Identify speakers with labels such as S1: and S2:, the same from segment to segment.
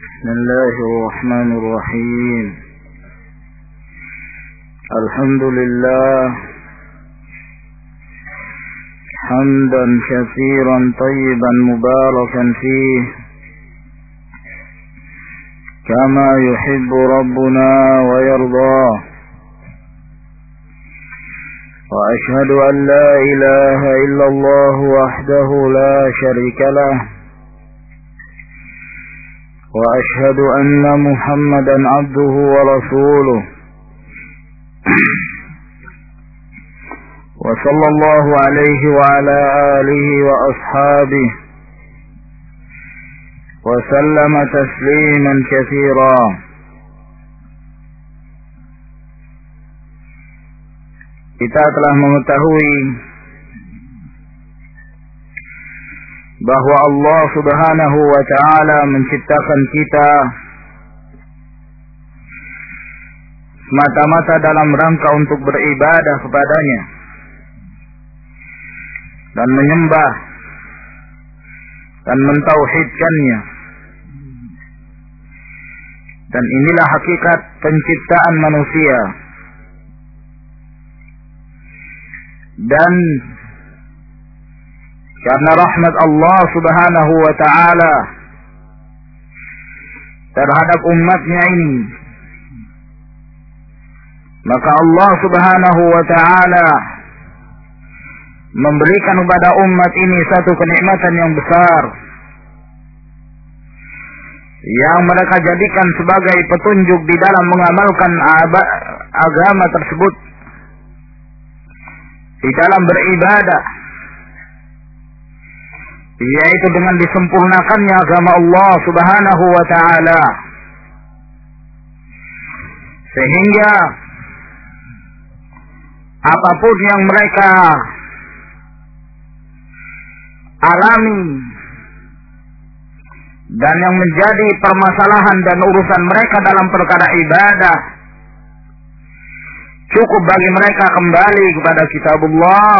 S1: بسم الله الرحمن الرحيم. الحمد لله حمدا كثيرا طيبا مباركا فيه كما يحب ربنا ويرضاه، وأشهد أن لا إله إلا الله وحده لا شريك له، وأشهد أن محمدا عبده ورسوله، وصلى الله عليه وعلى آله وأصحابه وسلم تسليما كثيرا. Kita telah mengetahui bahwa Allah Subhanahu wa ta'ala menciptakan kita semata-mata dalam rangka untuk beribadah kepadanya dan menyembah dan mentauhidkannya. Dan inilah hakikat penciptaan manusia. Dan karena rahmat Allah Subhanahu wa ta'ala terhadap umatnya ini, maka Allah Subhanahu wa ta'ala memberikan kepada umat ini satu kenikmatan yang besar yang mereka jadikan sebagai petunjuk di dalam mengamalkan agama tersebut, di dalam beribadah, yaitu dengan disempurnakannya agama Allah Subhanahu wa ta'ala, sehingga apapun yang mereka alami dan yang menjadi permasalahan dan urusan mereka dalam perkara ibadah, cukup bagi mereka kembali kepada kitabullah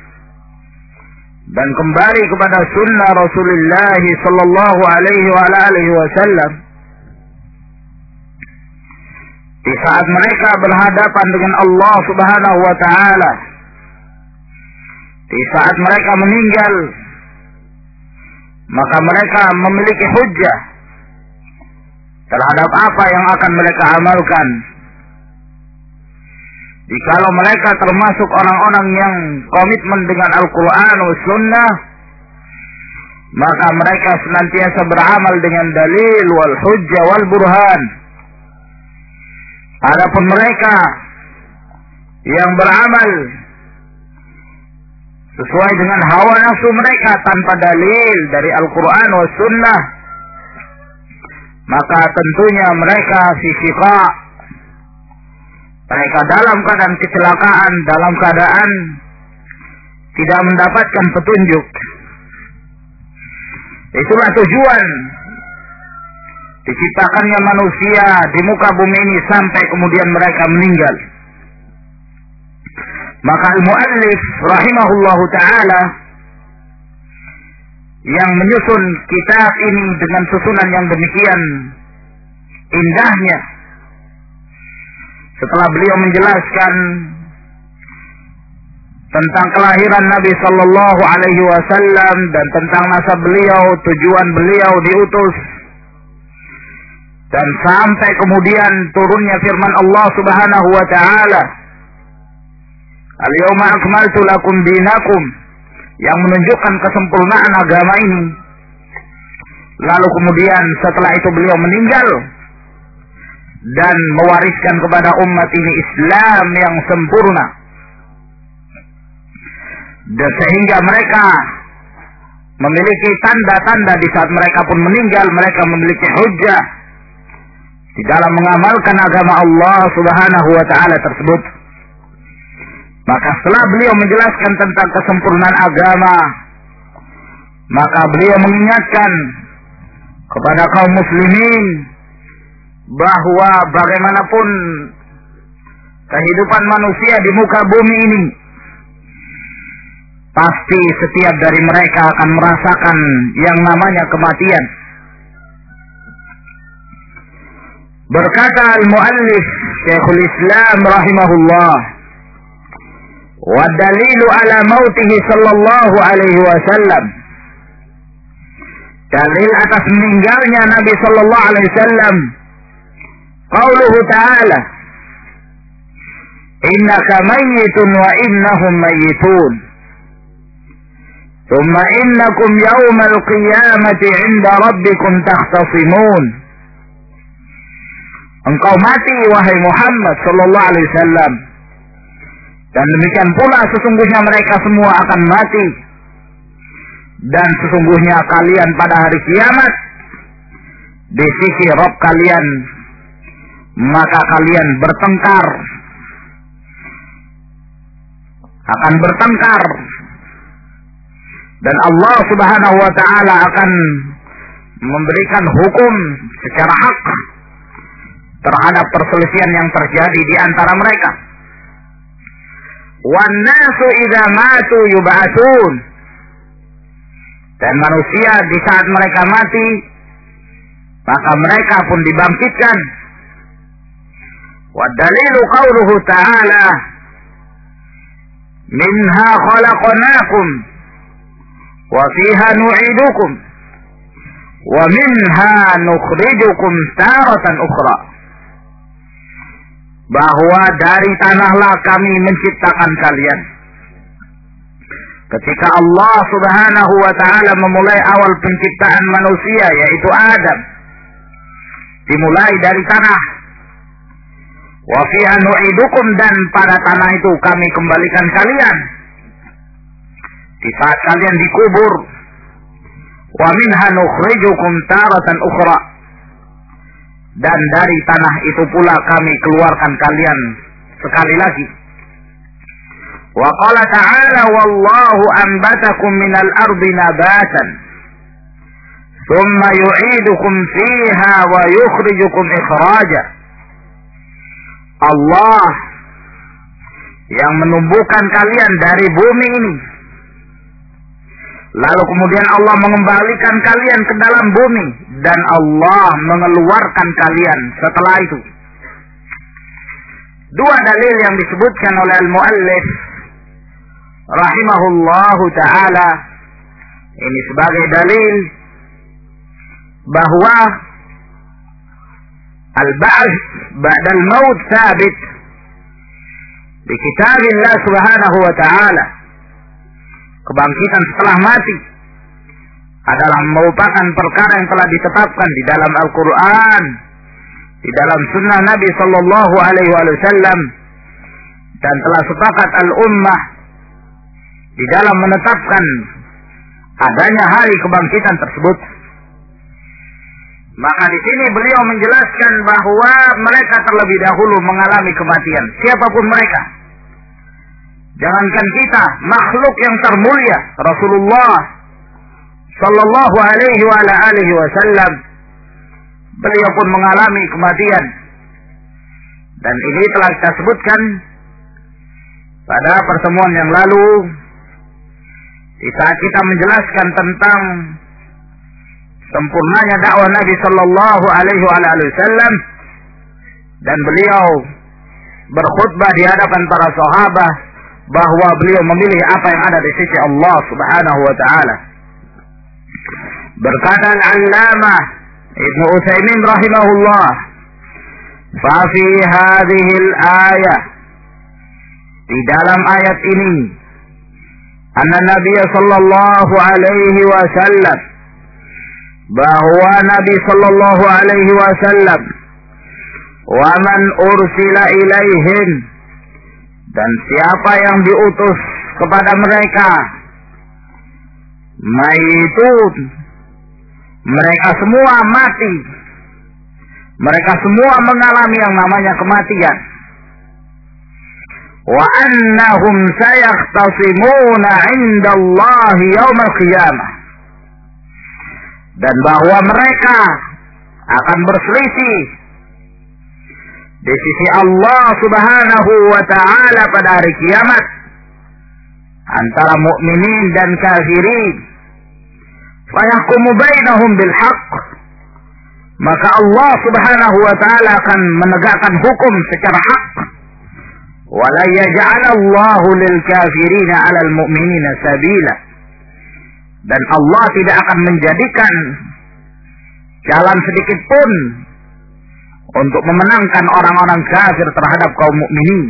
S1: dan kembali kepada sunnah Rasulullah sallallahu alaihi wa alihi wasallam. Di saat mereka berhadapan dengan Allah Subhanahu wa ta'ala, di saat mereka meninggal, maka mereka memiliki hujjah terhadap apa yang akan mereka amalkan. Jikalau mereka termasuk orang-orang yang komitmen dengan Al-Quran dan Sunnah, maka mereka senantiasa beramal dengan dalil wal hujjah wal burhan. Adapun mereka yang beramal sesuai dengan hawa nafsu mereka tanpa dalil dari Al-Quran dan Sunnah, maka tentunya mereka fi shiqa', mereka dalam keadaan kecelakaan, dalam keadaan tidak mendapatkan petunjuk. Itulah tujuan diciptakannya manusia di muka bumi ini sampai kemudian mereka meninggal. Maka al-muallif rahimahullahu ta'ala yang menyusun kitab ini dengan susunan yang demikian indahnya, setelah beliau menjelaskan tentang kelahiran Nabi sallallahu alaihi wasallam dan tentang nasab beliau, tujuan beliau diutus, dan sampai kemudian turunnya firman Allah Subhanahu wa ta'ala, al-yawma akmaltu lakum dinakum, yang menunjukkan kesempurnaan agama ini. Lalu kemudian setelah itu beliau meninggal dan mewariskan kepada umat ini Islam yang sempurna, dan sehingga mereka memiliki tanda-tanda di saat mereka pun meninggal, mereka memiliki hujjah di dalam mengamalkan agama Allah Subhanahu wa ta'ala tersebut. Maka setelah beliau menjelaskan tentang kesempurnaan agama, maka beliau mengingatkan kepada kaum muslimin bahwa bagaimanapun kehidupan manusia di muka bumi ini, pasti setiap dari mereka akan merasakan yang namanya kematian. Berkata al-muallif Syekhul Islam rahimahullah, wa dalilu ala mautihi sallallahu alaihi wasallam, dalil atas meninggalnya Nabi sallallahu alaihi wasallam, qauluhu ta'ala, innaka mayyitun wa innahum mayyitun, thumma innakum yawmal qiyamati 'inda rabbikum takhtasimun. Engkau mati wahai Muhammad sallallahu alaihi wasallam, dan demikian pula sesungguhnya mereka semua akan mati, dan sesungguhnya kalian pada hari kiamat di sisi Rabb kalian, maka kalian akan bertengkar, dan Allah Subhanahu wa taala akan memberikan hukum secara hak terhadap perselisihan yang terjadi di antara mereka. Wan nasu idza matu yub'atsun, dan manusia di saat mereka mati maka mereka pun dibangkitkan. Wa dalilu qauluhu ta'ala, minha khalaqnakum wa fiha nu'idukum wa minha nukhrijukum taratan ukhra. Bahwa dari tanahlah kami menciptakan kalian. Ketika Allah Subhanahu wa taala memulai awal penciptaan manusia, yaitu Adam, dimulai dari tanah. Wa fiha nu'idukum, dan pada tanah itu kami kembalikan kalian di saat kalian dikubur. Wa minha nukhrijukum taratan ukhra, dan dari tanah itu pula kami keluarkan kalian sekali lagi. Wa qala ta'ala, wallahu anbatakum minal ardi nabatan thumma yu'idukum fiha wa yukhrijukum ikhraja. Allah yang menumbuhkan kalian dari bumi ini, lalu kemudian Allah mengembalikan kalian ke dalam bumi, dan Allah mengeluarkan kalian setelah itu. Dua dalil yang disebutkan oleh al-muallif rahimahullahu ta'ala ini sebagai dalil bahwa al-ba'ts ba'dal maut sabit di kitabillah subhanahu wa ta'ala. Kebangkitan setelah mati adalah merupakan perkara yang telah ditetapkan di dalam Al-Quran, di dalam sunnah Nabi Sallallahu Alaihi Wasallam, dan telah sepakat al-ummah di dalam menetapkan adanya hari kebangkitan tersebut. Maka di sini beliau menjelaskan bahwa mereka terlebih dahulu mengalami kematian, siapapun mereka. Jangankan kita, makhluk yang termulia Rasulullah Sallallahu Alaihi Wasallam, beliau pun mengalami kematian. Dan ini telah kita sebutkan pada pertemuan yang lalu, di saat kita menjelaskan tentang sempurnanya dakwah Nabi Sallallahu Alaihi Wasallam, dan beliau berkhutbah di hadapan para sahabat bahwa beliau memilih apa yang ada di sisi Allah Subhanahu wa taala. Berkata al-Allamah Ibnu Utsaimin rahimahullah, fa fi hadhihi al-ayah, di dalam ayat ini, anna Nabi sallallahu alaihi wasallam, bahwa Nabi sallallahu alaihi wasallam, wa man ursila ilaihim, dan siapa yang diutus kepada mereka, mayitun, mereka semua mati, mereka semua mengalami yang namanya kematian. Wa annahum sayakhtasimuna 'inda Allah yaumil qiyamah, dan bahwa mereka akan berselisih di sisi Allah Subhanahu wa taala pada hari kiamat antara mukminin dan kafirin. Fa yahkumu bainahum bil haqq, maka Allah Subhanahu wa taala akan menegakkan hukum secara hak. Wala yaj'alallahu lil kafirina 'alal mu'minina sabila. Dan Allah tidak akan menjadikan jalan sedikit pun untuk memenangkan orang-orang kafir terhadap kaum mukminin.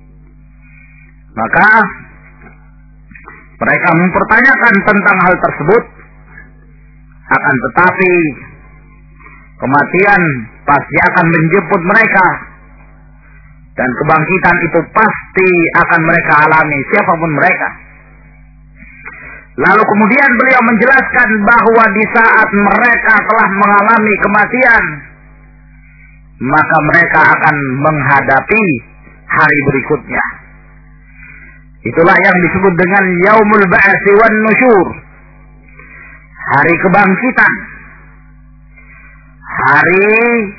S1: Maka mereka mempertanyakan tentang hal tersebut. Akan tetapi kematian pasti akan menjemput mereka, dan kebangkitan itu pasti akan mereka alami, siapapun mereka. Lalu kemudian beliau menjelaskan bahwa di saat mereka telah mengalami kematian, maka mereka akan menghadapi hari berikutnya. Itulah yang disebut dengan Yaumul Ba'tsi wan Nusyur, hari kebangkitan, hari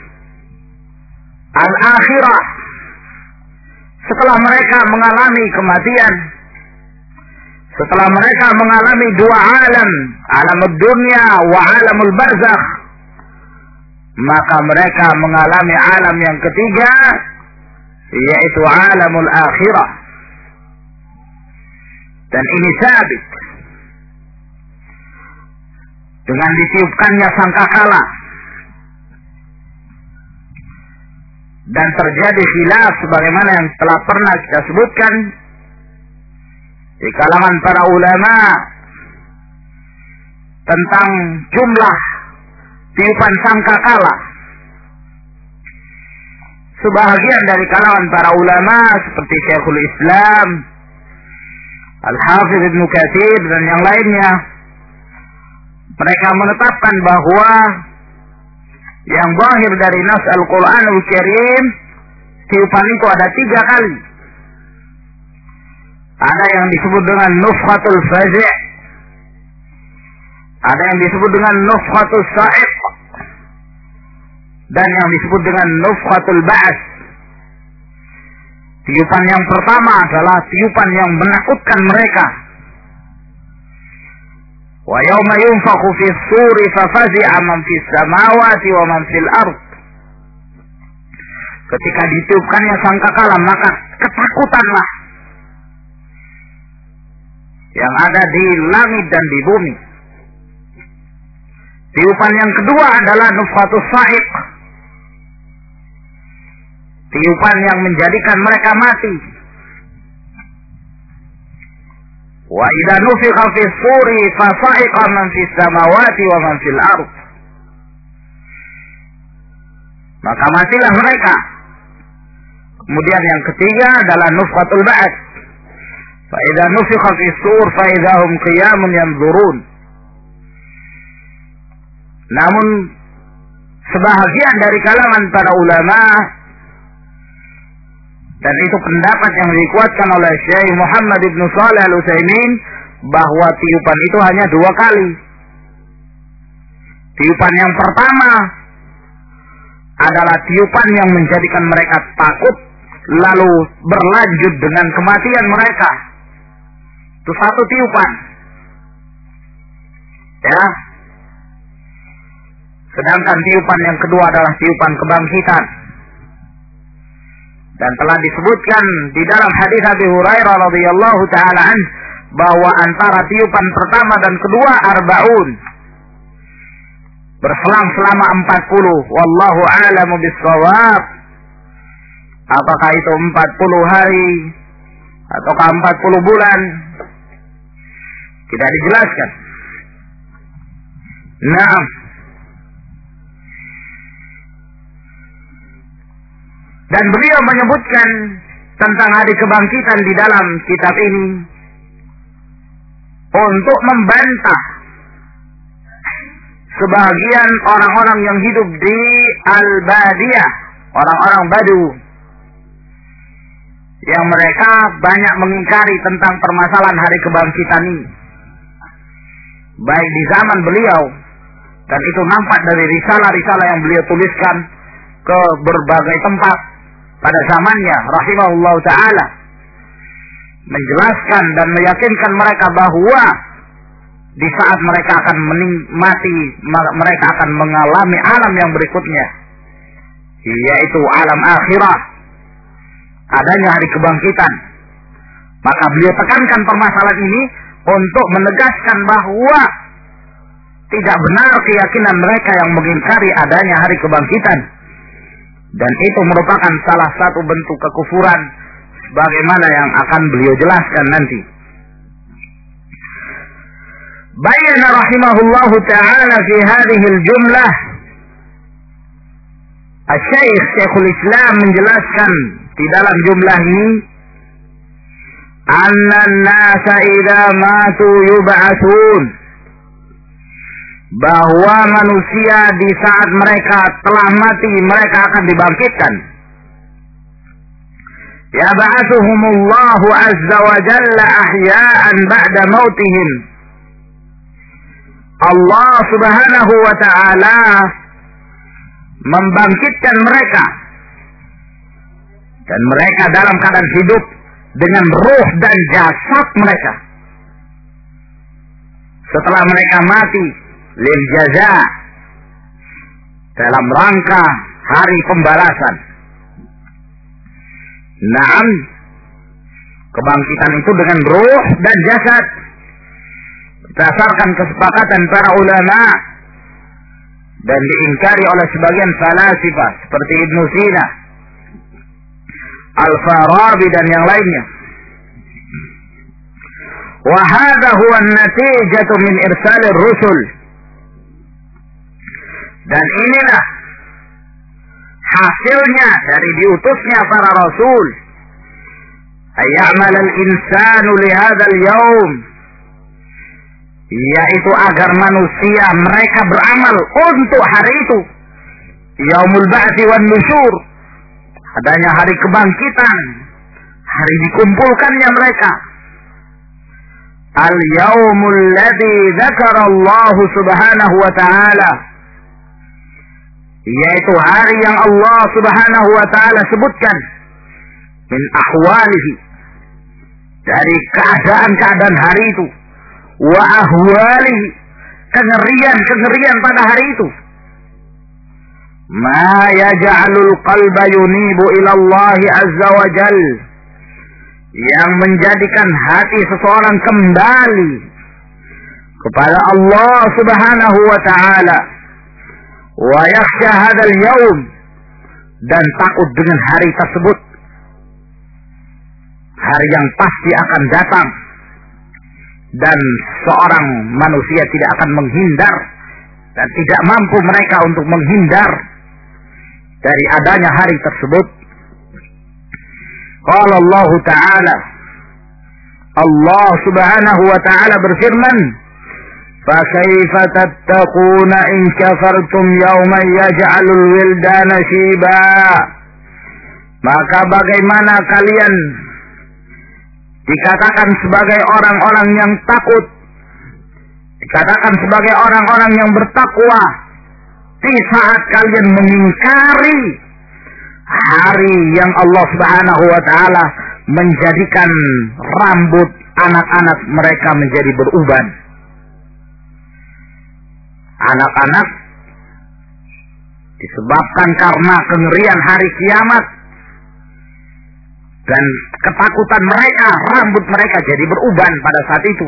S1: al-akhirah. Setelah mereka mengalami kematian, setelah mereka mengalami dua alam, alamul dunya wa alamul barzakh, maka mereka mengalami alam yang ketiga, yaitu alamul akhirah. Dan ini sabit dengan ditiupkannya sangkakala, dan terjadi khilaf sebagaimana yang telah pernah kita sebutkan di kalangan para ulama tentang jumlah tiupan sangkakala. Sebahagian dari kalangan para ulama seperti Syekhul Islam, Al-Hafidz Ibnu Katsir dan yang lainnya, mereka menetapkan bahwa yang zahir dari nas Al-Quranul Karim, tiupan itu ada 3 kali. Ada yang disebut dengan nufkhatul fazi', ada yang disebut dengan nufkhatul sa'iq, dan yang disebut dengan nufkhatul ba'ats. Tiupan yang pertama adalah tiupan yang menakutkan mereka. Wa yawma yunfakhu fis suri fafazi'a man fis samawati wa man fil ard. Ketika ditiupkannya sangkakala, maka ketakutanlah yang ada di langit dan di bumi. Tiupan yang kedua adalah nufkhatus sa'iq, tiupan yang menjadikan mereka mati. Wa idza nufikha fis suri fa sa'iqa man fis samawati wa man fil ard. Maka matilah mereka. Kemudian yang ketiga adalah nufkhatul ba'ats. Fa idza nufikha fis sur fa idza hum qiyamun yanzurun. Namun sebahagian dari kalangan para ulama, dan itu pendapat yang dikuatkan oleh Syekh Muhammad Ibn Shalih Al-Utsaimin, bahwa tiupan itu hanya 2 kali. Tiupan yang pertama adalah tiupan yang menjadikan mereka takut, lalu berlanjut dengan kematian mereka. Itu 1 tiupan. Ya. Sedangkan tiupan yang kedua adalah tiupan kebangkitan. Dan telah disebutkan di dalam hadis Abi Hurairah radhiyallahu taala an bahwa antara tiupan pertama dan kedua arba'un, berselang selama 40. Wallahu a'lamu bis-shawab. Apakah itu 40 hari ataukah 40 bulan? Tidak dijelaskan. Naam. Dan beliau menyebutkan tentang hari kebangkitan di dalam kitab ini untuk membantah sebagian orang-orang yang hidup di Al-Badiyah, orang-orang Badu, yang mereka banyak mengingkari tentang permasalahan hari kebangkitan ini, baik di zaman beliau, dan itu nampak dari risalah-risalah yang beliau tuliskan ke berbagai tempat pada zamannya rahimahullah ta'ala, menjelaskan dan meyakinkan mereka bahwa di saat mereka akan mati, mereka akan mengalami alam yang berikutnya, yaitu alam akhirah, adanya hari kebangkitan. Maka beliau tekankan permasalahan ini untuk menegaskan bahwa tidak benar keyakinan mereka yang mengingkari adanya hari kebangkitan, dan itu merupakan salah satu bentuk kekufuran sebagaimana yang akan beliau jelaskan nanti. Bayyana rahimahullahu ta'ala fi hadhihi al-jumlah, Asy-Syaikh Syekhul Islam menjelaskan di dalam jumlah ini, anna an-nasa idza matu yub'atsun, bahwa manusia di saat mereka telah mati mereka akan dibangkitkan. Yab'atsuhumullahu azza wa jalla ahya'an ba'da mautihim. Allah subhanahu wa ta'ala membangkitkan mereka, dan mereka dalam keadaan hidup dengan ruh dan jasad mereka setelah mereka mati, lil jaza, dalam rangka hari pembalasan. Naam, kebangkitan itu dengan ruh dan jasad berdasarkan kesepakatan para ulama dan diingkari oleh sebagian falasifah seperti Ibnu Sina, Al-Farabi dan yang lainnya. Wa hadha huwa an-natijatu min irsalir rusul, dan inilah hasilnya dari diutusnya para rasul. Ayyamal al-insanu li hadzal yaum, yaitu agar manusia mereka beramal untuk hari itu, yaumul ba'tsi wan nusyur, adanya hari kebangkitan, hari dikumpulkannya mereka. Al-yaumul ladzi dzakara Allah subhanahu wa ta'ala, yaitu hari yang Allah subhanahu wa ta'ala sebutkan, min ahwalihi, dari keadaan-keadaan hari itu, wa ahwalihi, kengerian-kengerian pada hari itu. Ma yaj'alul qalba yunibu ila Allah azza wa jal, yang menjadikan hati seseorang kembali kepada Allah subhanahu wa ta'ala, wa yakhsha hadzal yaum, dan takut dengan hari tersebut, hari yang pasti akan datang dan seorang manusia tidak akan menghindar dan tidak mampu mereka untuk menghindar dari adanya hari tersebut. Qala Allah Ta'ala, Allah Subhanahu wa Ta'ala berfirman, fa kaifa tattaquna in kafartum yawman yaj'alul wildana shiba, maka bagaimana kalian dikatakan sebagai orang-orang yang takut, dikatakan sebagai orang-orang yang bertakwa, di saat kalian mengingkari hari yang Allah Subhanahu wa ta'ala menjadikan rambut anak-anak mereka menjadi beruban. Anak-anak disebabkan karena kengerian hari kiamat dan ketakutan mereka, rambut mereka jadi beruban pada saat itu.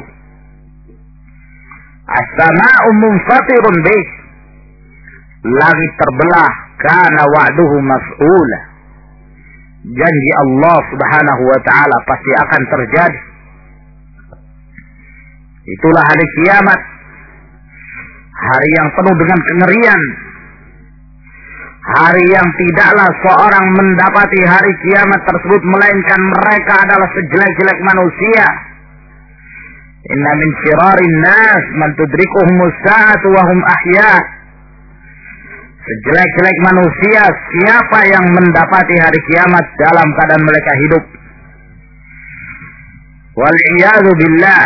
S1: As-sama'u munfatirun bih, langit terbelah, kana wa'duhu maf'ula, janji Allah Subhanahu wa ta'ala pasti akan terjadi. Itulah hari kiamat, hari yang penuh dengan kengerian, hari yang tidaklah seorang mendapati hari kiamat tersebut melainkan mereka adalah sejelek-jelek manusia. Inna min syirarin nas man tudrikuhumus sa'atu wa hum ahya. Sejelek-jelek manusia siapa yang mendapati hari kiamat dalam keadaan mereka hidup. Wal'iyadu billah.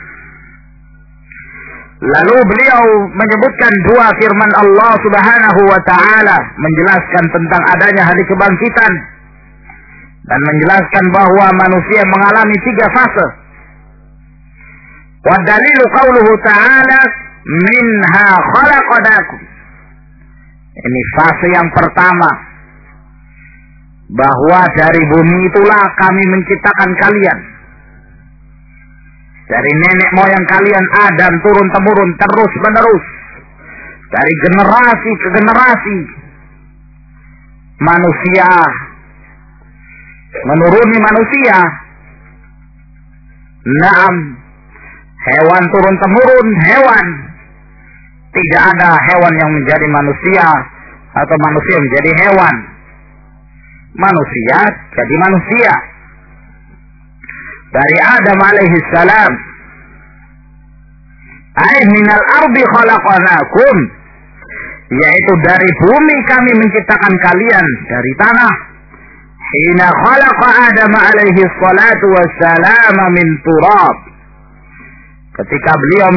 S1: Lalu beliau menyebutkan dua firman Allah Subhanahu wa ta'ala menjelaskan tentang adanya hari kebangkitan dan menjelaskan bahwa manusia mengalami tiga fase. Wa dalilu qauluhu ta'ala minha khalaqnakum. Ini fase yang pertama, bahwa dari bumi itulah kami menciptakan kalian. Dari nenek moyang kalian Adam turun temurun terus menerus, dari generasi ke generasi manusia menuruni manusia. Naam, hewan turun temurun hewan. Tidak ada hewan yang menjadi manusia atau manusia menjadi hewan. Manusia jadi manusia. Dari Adam alaihi salam, ay minal ardi khalaqnakum, yaitu dari bumi kami menciptakan kalian, dari tanah. Hina khalaqa Adam alaihi salatu wassalam min turab, ketika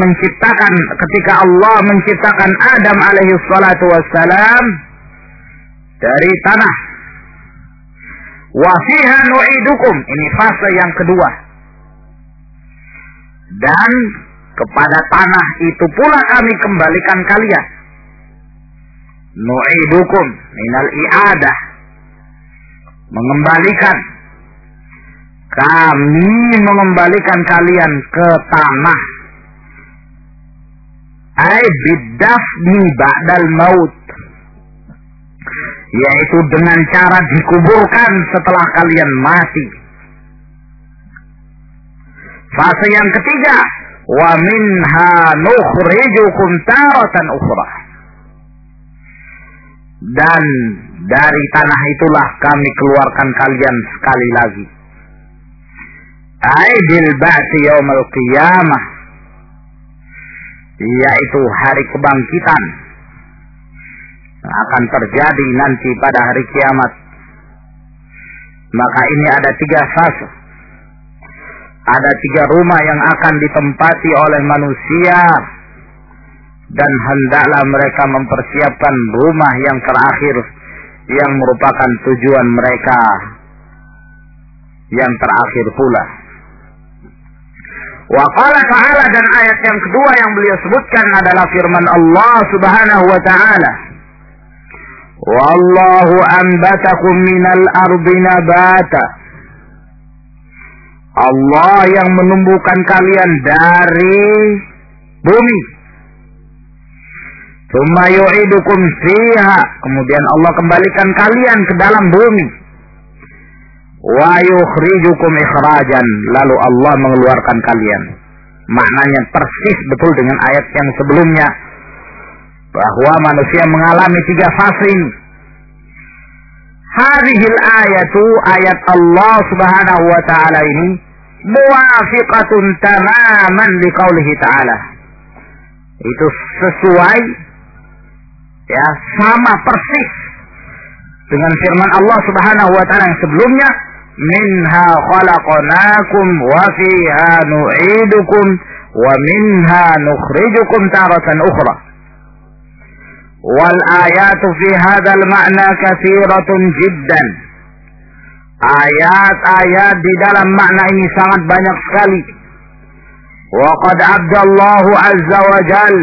S1: Allah menciptakan Adam alaihi salatu wassalam dari tanah. Wa fiha nu'idukum, ini fase yang kedua. Dan kepada tanah itu pula kami kembalikan kalian. Nu'idukum minal i'adah, mengembalikan. Kami mengembalikan kalian ke tanah. Ai bidafni ba'dal maut, yaitu dengan cara dikuburkan setelah kalian mati. Fase yang ketiga, wa minha nukhrijukum taratan ukhra, dan dari tanah itulah kami keluarkan kalian sekali lagi. Ai bil ba'si yaumil qiyamah, yaitu hari kebangkitan akan terjadi nanti pada hari kiamat. Maka ini ada 3 fase. Ada 3 rumah yang akan ditempati oleh manusia, dan hendaklah mereka mempersiapkan rumah yang terakhir, yang merupakan tujuan mereka yang terakhir pula. Wa qala ta'ala, dan ayat yang kedua yang beliau sebutkan adalah firman Allah Subhanahu wa ta'ala, wallahu anbatakum minal ardi nabata, Allah yang menumbuhkan kalian dari bumi. Tsumma yu'idukum fiha, kemudian Allah kembalikan kalian ke dalam bumi. Wa yukhrijukum ikhrajan, lalu Allah mengeluarkan kalian. Maknanya persis betul dengan ayat yang sebelumnya, bahwa manusia mengalami 3 fase ini. Hadhil ayatu, ayat Allah Subhanahu wa ta'ala ini muwafiqatun tamaman liqaulihi ta'ala, itu sesuai, ya, sama persis dengan firman Allah Subhanahu wa ta'ala yang sebelumnya, minha khalaqnakum wa fiha nu'idukum wa minha nukhrijukum taratan ukhra. Wal ayatu fi hadzal ma'na katsiratun jiddan. Ayat-ayat di dalam makna ini sangat banyak sekali. Wa qad abdallahu azza wa jal,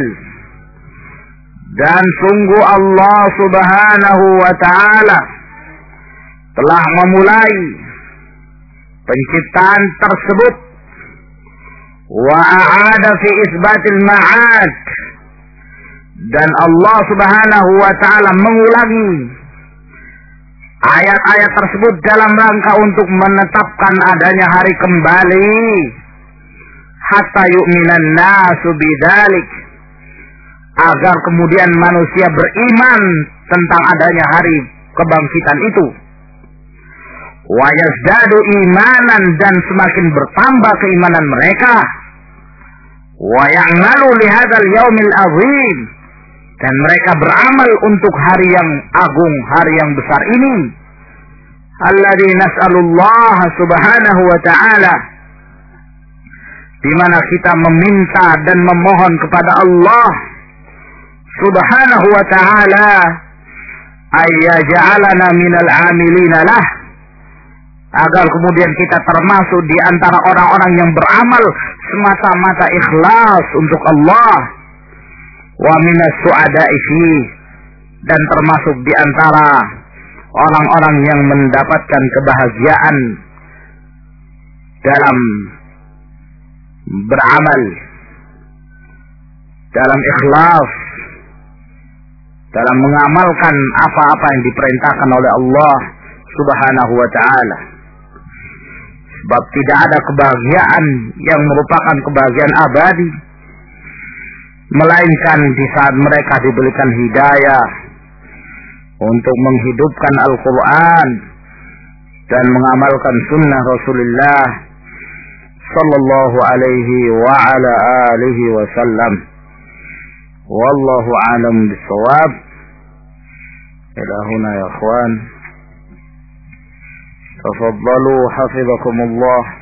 S1: dan sungguh Allah Subhanahu wa ta'ala telah memulai penciptaan tersebut. Wa a'ada fi isbatil ma'ad, dan Allah Subhanahu wa ta'ala mengulangi ayat-ayat tersebut dalam rangka untuk menetapkan adanya hari kembali, hatta yu'minan nasu bidzalik, agar kemudian manusia beriman tentang adanya hari kebangkitan itu. Wa yazdadu imanan, dan semakin bertambah keimanan mereka. Wa ya'malu lihadzal yaumil azim, dan mereka beramal untuk hari yang agung, hari yang besar ini. Alladzi nas'alullah subhanahu wa ta'ala, di mana kita meminta dan memohon kepada Allah Subhanahu wa ta'ala ayyaj'alana minal 'amilina lah, agar kemudian kita termasuk di antara orang-orang yang beramal semata-mata ikhlas untuk Allah, wa minas su'ada'i fi, dan termasuk di antara orang-orang yang mendapatkan kebahagiaan dalam beramal, dalam ikhlas, dalam mengamalkan apa-apa yang diperintahkan oleh Allah Subhanahu wa ta'ala. Sebab tidak ada kebahagiaan yang merupakan kebahagiaan abadi melainkan di saat mereka diberikan hidayah untuk menghidupkan Al-Quran dan mengamalkan sunnah Rasulullah sallallahu alaihi wa ala alihi wa sallam. Wallahu a'lam bis-shawab. Ila huna ya ikhwan, tafaddalu hafizakumullah.